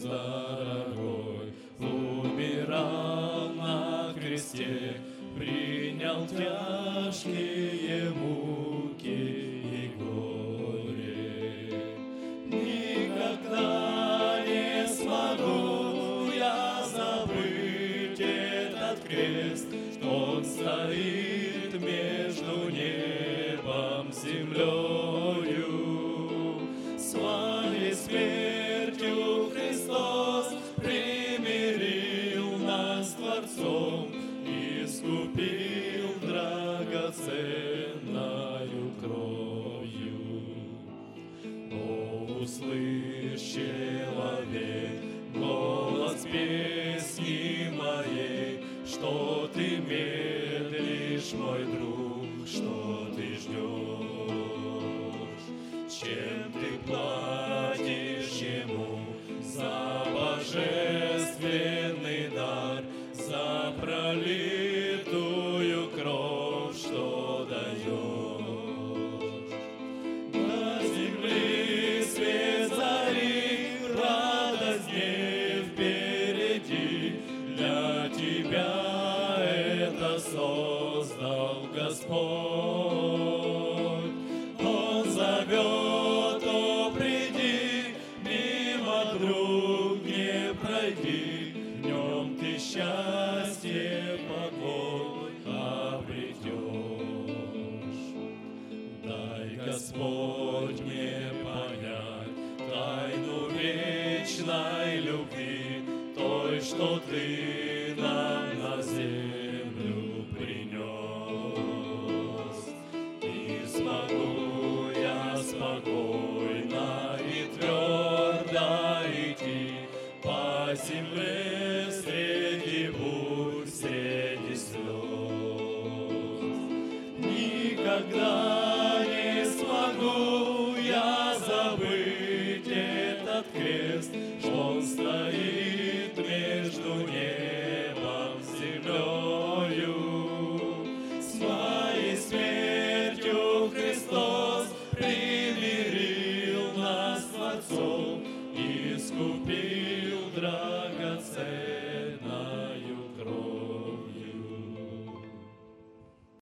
Иисус дорогой умирал на кресте, принял тяжкие муки и горе. Никогда не смогу я забыть этот крест, что он стоит между небом и землею. Своей смертью Христос примирил нас с Творцом, искупил драгоценною кровью. О, услышь, человек, голос песни моей, что ты медлишь, мой друг, что ты ждешь? Чем ты платишь ему за божественный дар, за пролитую кровь, что даешь? На земле свет зари, радость дней впереди, для тебя это создал Господь. Он зовет, о, приди, мимо, друг, не пройди, в нем ты счастье, покой обретешь. Дай, Господь, мне понять тайну вечной любви, той, что ты нам на землю принес. И смогу я спокойно и твердо идти по земле среди бурь, среди слез. Никогда не смогу я забыть этот крест, что он стоит между небом и землею. Своей смертью Христос примирил нас с Творцом, искупил драгоценную